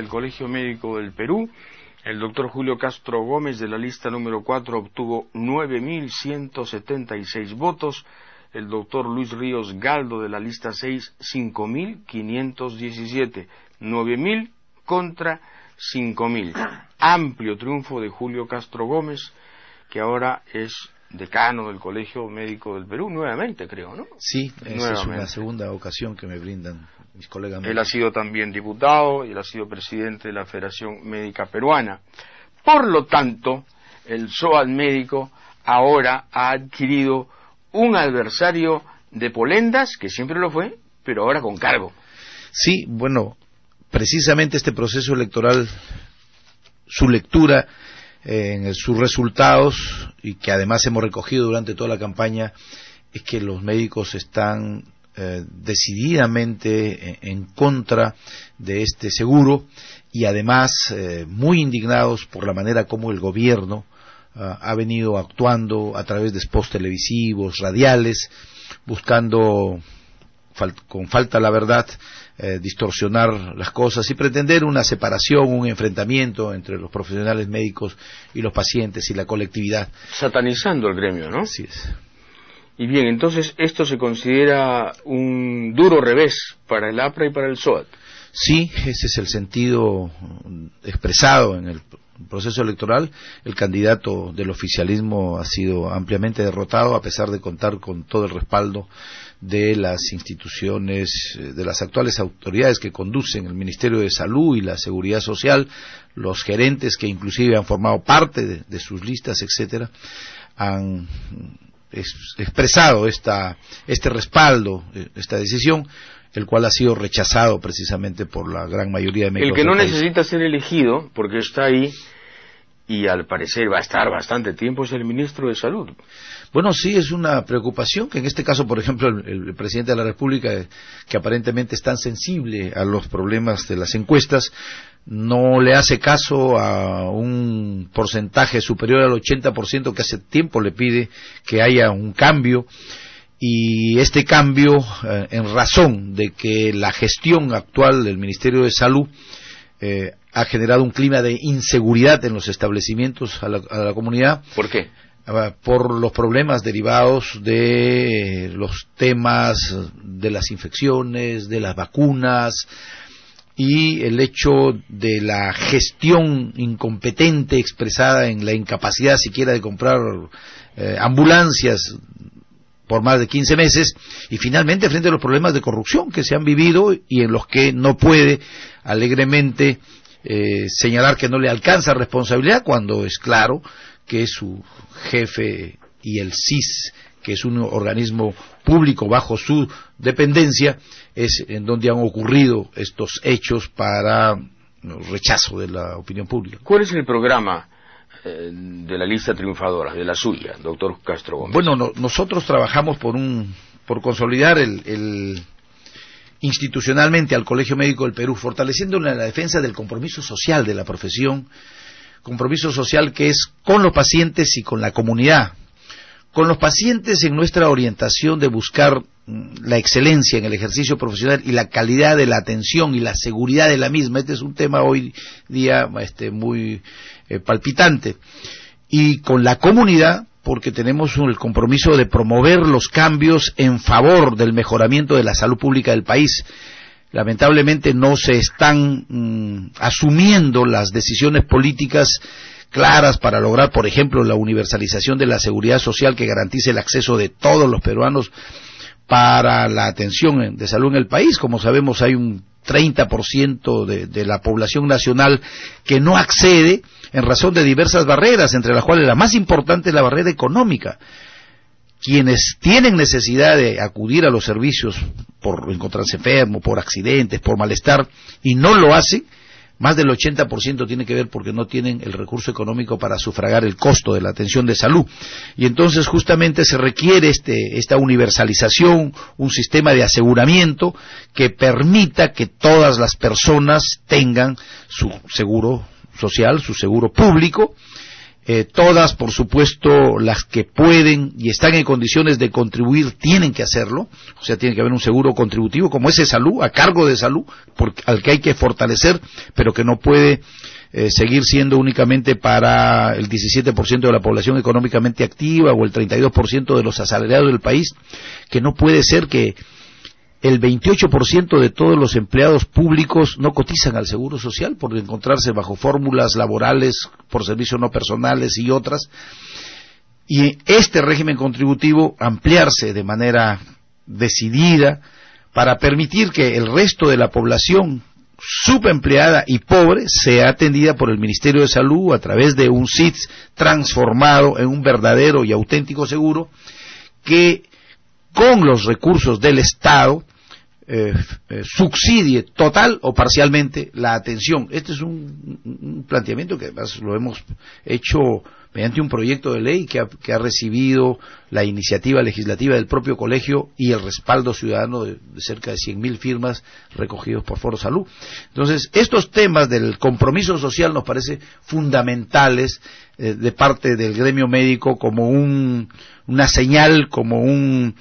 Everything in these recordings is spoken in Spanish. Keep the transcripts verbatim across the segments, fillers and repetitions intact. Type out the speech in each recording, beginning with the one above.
Colegio Médico del Perú. El doctor Julio Castro Gómez, de la lista número cuatro, obtuvo nueve mil ciento setenta y seis votos. El doctor Luis Ríos Galdo, de la lista seis, cinco mil quinientos diecisiete. nueve mil contra cinco mil. Amplio triunfo de Julio Castro Gómez, que ahora es decano del Colegio Médico del Perú, nuevamente creo, ¿no? Sí, esa es una segunda ocasión que me brindan mis colegas médicos. Él ha sido también diputado y él ha sido presidente de la Federación Médica Peruana. Por lo tanto, el SOAT médico ahora ha adquirido un adversario de Polendas, que siempre lo fue, pero ahora con cargo. Sí, bueno, precisamente este proceso electoral, su lectura eh, en sus resultados, y que además hemos recogido durante toda la campaña, es que los médicos están eh, decididamente en, en contra de este seguro, y además eh, muy indignados por la manera como el gobierno uh, ha venido actuando a través de spots televisivos, radiales, buscando fal- con falta a la verdad eh, distorsionar las cosas y pretender una separación, un enfrentamiento entre los profesionales médicos y los pacientes y la colectividad. Satanizando el gremio, ¿no? Así es. Y bien, entonces esto se considera un duro revés para el APRA y para el SOAT. Sí, ese es el sentido expresado en el proceso electoral. El candidato del oficialismo ha sido ampliamente derrotado, a pesar de contar con todo el respaldo de las instituciones, de las actuales autoridades que conducen el Ministerio de Salud y la Seguridad Social, los gerentes que inclusive han formado parte de, de sus listas, etcétera, han es, expresado esta, este respaldo, esta decisión, el cual ha sido rechazado precisamente por la gran mayoría de médicos. El que no del país. necesita ser elegido, porque está ahí, y al parecer va a estar bastante tiempo, es el ministro de Salud. Bueno, sí, es una preocupación que en este caso, por ejemplo, el, el presidente de la República, que aparentemente es tan sensible a los problemas de las encuestas, no le hace caso a un porcentaje superior al ochenta por ciento que hace tiempo le pide que haya un cambio. Y este cambio, eh, en razón de que la gestión actual del Ministerio de Salud eh, ha generado un clima de inseguridad en los establecimientos a la, a la comunidad. ¿Por qué? Uh, por los problemas derivados de los temas de las infecciones, de las vacunas, y el hecho de la gestión incompetente expresada en la incapacidad siquiera de comprar eh, ambulancias por más de quince meses, y finalmente frente a los problemas de corrupción que se han vivido y en los que no puede alegremente eh, señalar que no le alcanza responsabilidad, cuando es claro que su jefe y el C I S, que es un organismo público bajo su dependencia, es en donde han ocurrido estos hechos para el rechazo de la opinión pública. ¿Cuál es el programa de la lista triunfadora, de la suya, doctor Castro Gómez? Bueno, no, nosotros trabajamos por un por consolidar el, el institucionalmente al Colegio Médico del Perú, fortaleciendo la defensa del compromiso social de la profesión, compromiso social que es con los pacientes y con la comunidad. Con los pacientes en nuestra orientación de buscar la excelencia en el ejercicio profesional y la calidad de la atención y la seguridad de la misma. Este es un tema hoy día este, muy eh, palpitante. Y con la comunidad, porque tenemos el compromiso de promover los cambios en favor del mejoramiento de la salud pública del país. Lamentablemente no se están mm, asumiendo las decisiones políticas claras para lograr, por ejemplo, la universalización de la seguridad social que garantice el acceso de todos los peruanos para la atención de salud en el país. Como sabemos, hay un treinta por ciento de, de la población nacional que no accede en razón de diversas barreras, entre las cuales la más importante es la barrera económica. Quienes tienen necesidad de acudir a los servicios por encontrarse enfermo, por accidentes, por malestar, y no lo hacen, más del ochenta por ciento tiene que ver porque no tienen el recurso económico para sufragar el costo de la atención de salud. Y entonces justamente se requiere este, esta universalización, un sistema de aseguramiento que permita que todas las personas tengan su seguro social, su seguro público, Eh, todas, por supuesto, las que pueden y están en condiciones de contribuir tienen que hacerlo, o sea, tiene que haber un seguro contributivo como ese salud, a cargo de salud, porque, al que hay que fortalecer, pero que no puede eh, seguir siendo únicamente para el diecisiete por ciento de la población económicamente activa o el treinta y dos por ciento de los asalariados del país, que no puede ser que el veintiocho por ciento de todos los empleados públicos no cotizan al Seguro Social por encontrarse bajo fórmulas laborales por servicios no personales y otras, y este régimen contributivo ampliarse de manera decidida para permitir que el resto de la población subempleada y pobre sea atendida por el Ministerio de Salud a través de un S I T S transformado en un verdadero y auténtico seguro que con los recursos del Estado eh, eh, subsidie total o parcialmente la atención. Este es un, un planteamiento que además lo hemos hecho mediante un proyecto de ley que ha, que ha recibido la iniciativa legislativa del propio colegio y el respaldo ciudadano de, de cerca de cien mil firmas recogidos por Foro Salud. Entonces, estos temas del compromiso social nos parece fundamentales eh, de parte del gremio médico como un, una señal, como un,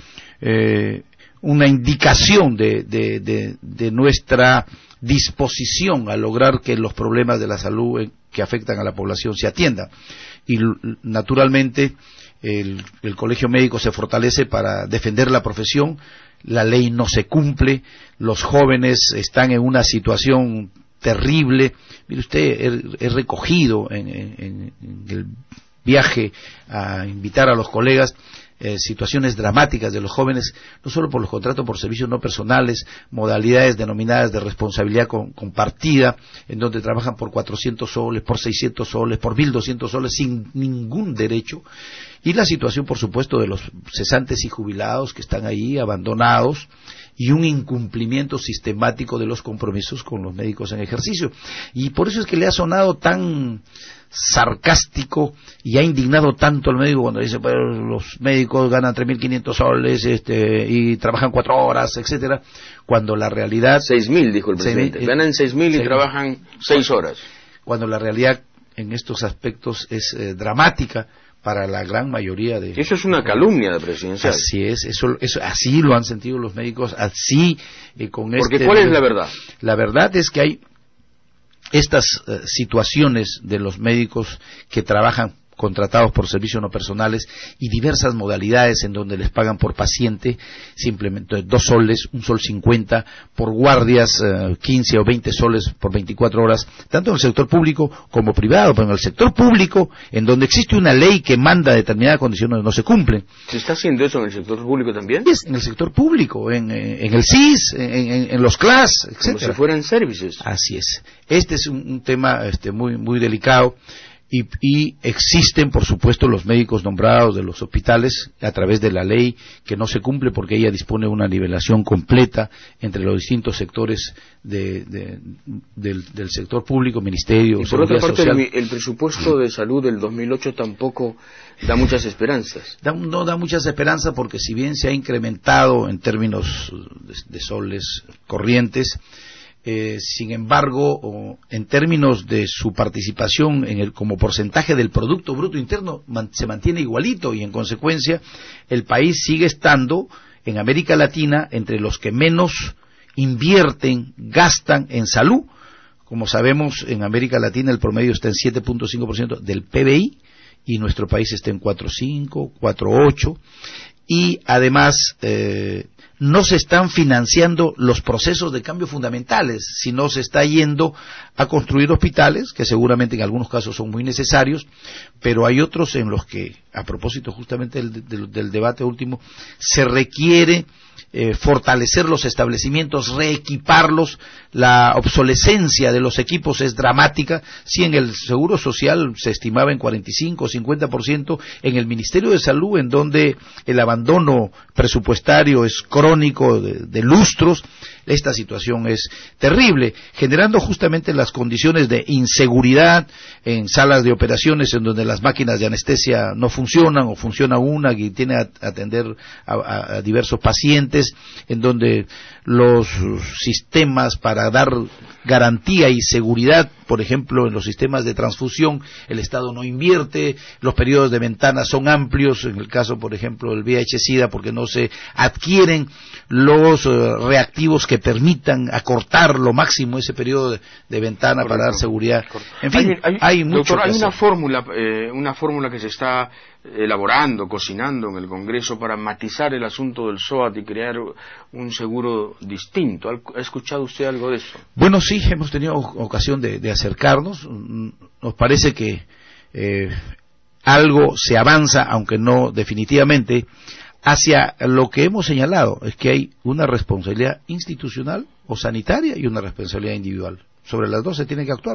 eh, una indicación de, de, de, de nuestra disposición a lograr que los problemas de la salud eh, que afectan a la población se atiendan. Y naturalmente el, el colegio médico se fortalece para defender la profesión, la ley no se cumple, los jóvenes están en una situación terrible. Mire usted, he, he recogido en, en, en el viaje a invitar a los colegas Eh, situaciones dramáticas de los jóvenes, no solo por los contratos por servicios no personales, modalidades denominadas de responsabilidad con, compartida, en donde trabajan por cuatrocientos soles, por seiscientos soles, por mil doscientos soles, sin ningún derecho, y la situación, por supuesto, de los cesantes y jubilados que están ahí abandonados, y un incumplimiento sistemático de los compromisos con los médicos en ejercicio. Y por eso es que le ha sonado tan sarcástico y ha indignado tanto al médico cuando dice, pues los médicos ganan tres mil quinientos soles este, y trabajan cuatro horas, etcétera, cuando la realidad... seis mil, dijo el presidente. Ganan seis mil y trabajan seis horas. Cuando la realidad en estos aspectos es eh, dramática para la gran mayoría de... Eso es una calumnia de presidencial. Así es, eso, eso así lo han sentido los médicos, así eh, con Porque este... ¿cuál es la verdad? La verdad es que hay estas eh, situaciones de los médicos que trabajan contratados por servicios no personales y diversas modalidades en donde les pagan por paciente simplemente dos soles, un sol cincuenta, por guardias eh, quince o veinte soles por veinticuatro horas, tanto en el sector público como privado, pero en el sector público, en donde existe una ley que manda determinadas condiciones, no se cumplen. ¿Se está haciendo eso en el sector público también? Es en el sector público, en, en el S I S, en, en, en los C L A S, etcétera. Como si fueran servicios. Así es. Este es un, un tema este, muy, muy delicado. Y, y existen, por supuesto, los médicos nombrados de los hospitales a través de la ley que no se cumple porque ella dispone de una nivelación completa entre los distintos sectores de, de, del, del sector público, ministerio, y por otra parte, social. El, el presupuesto de salud del dos mil ocho tampoco da muchas esperanzas. Da, no da muchas esperanzas porque si bien se ha incrementado en términos de, de soles corrientes, Eh, sin embargo, o, en términos de su participación en el, como porcentaje del Producto Bruto Interno, man, se mantiene igualito y en consecuencia el país sigue estando en América Latina entre los que menos invierten, gastan en salud. Como sabemos, en América Latina el promedio está en siete punto cinco por ciento del P B I y nuestro país está en cuatro punto cinco, cuatro punto ocho y además eh, no se están financiando los procesos de cambio fundamentales, sino se está yendo a construir hospitales, que seguramente en algunos casos son muy necesarios, pero hay otros en los que, a propósito justamente del, del, del debate último, se requiere eh, fortalecer los establecimientos, reequiparlos. La obsolescencia de los equipos es dramática. Si en el Seguro Social se estimaba en cuarenta y cinco o cincuenta por ciento, en el Ministerio de Salud, en donde el abandono presupuestario es crónico de, de lustros, esta situación es terrible, generando justamente las condiciones de inseguridad en salas de operaciones en donde las máquinas de anestesia no funcionan o funciona una y tiene que atender a, a, a diversos pacientes, en donde los sistemas para dar garantía y seguridad, por ejemplo, en los sistemas de transfusión, el Estado no invierte, los periodos de ventana son amplios, en el caso, por ejemplo, del V I H-Sida, porque no se adquieren los uh, reactivos que permitan acortar lo máximo ese periodo de, de ventana. Correcto. Para dar seguridad. Correcto. En fin, hay, hay, hay mucho doctor, que hay hacer. una fórmula, eh, una fórmula que se está elaborando, cocinando en el Congreso para matizar el asunto del S O A T y crear un seguro distinto. ¿Ha escuchado usted algo de eso? Bueno, sí, hemos tenido ocasión de, de acercarnos. Nos parece que eh, algo se avanza, aunque no definitivamente, hacia lo que hemos señalado, es que hay una responsabilidad institucional o sanitaria y una responsabilidad individual. Sobre las dos se tiene que actuar.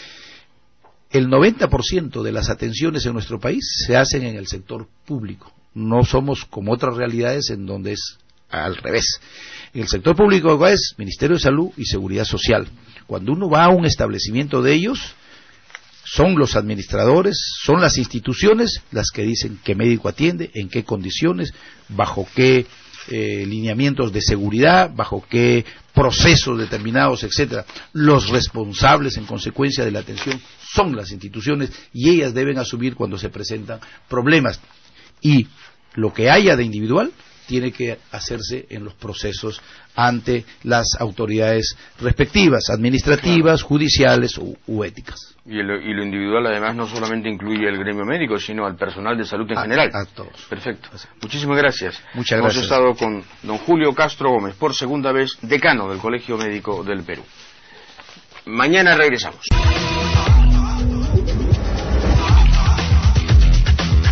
El noventa por ciento de las atenciones en nuestro país se hacen en el sector público. No somos como otras realidades en donde es al revés. En el sector público es Ministerio de Salud y Seguridad Social. Cuando uno va a un establecimiento de ellos, son los administradores, son las instituciones las que dicen qué médico atiende, en qué condiciones, bajo qué eh, lineamientos de seguridad, bajo qué procesos determinados, etcétera. Los responsables en consecuencia de la atención son las instituciones y ellas deben asumir cuando se presentan problemas. Y lo que haya de individual tiene que hacerse en los procesos ante las autoridades respectivas, administrativas, claro, judiciales u, u éticas. Y, el, y lo individual además no solamente incluye el gremio médico, sino al personal de salud en a, general. A todos. Perfecto. Muchísimas gracias. Muchas gracias. Hemos estado con don Julio Castro Gómez, por segunda vez decano del Colegio Médico del Perú. Mañana regresamos.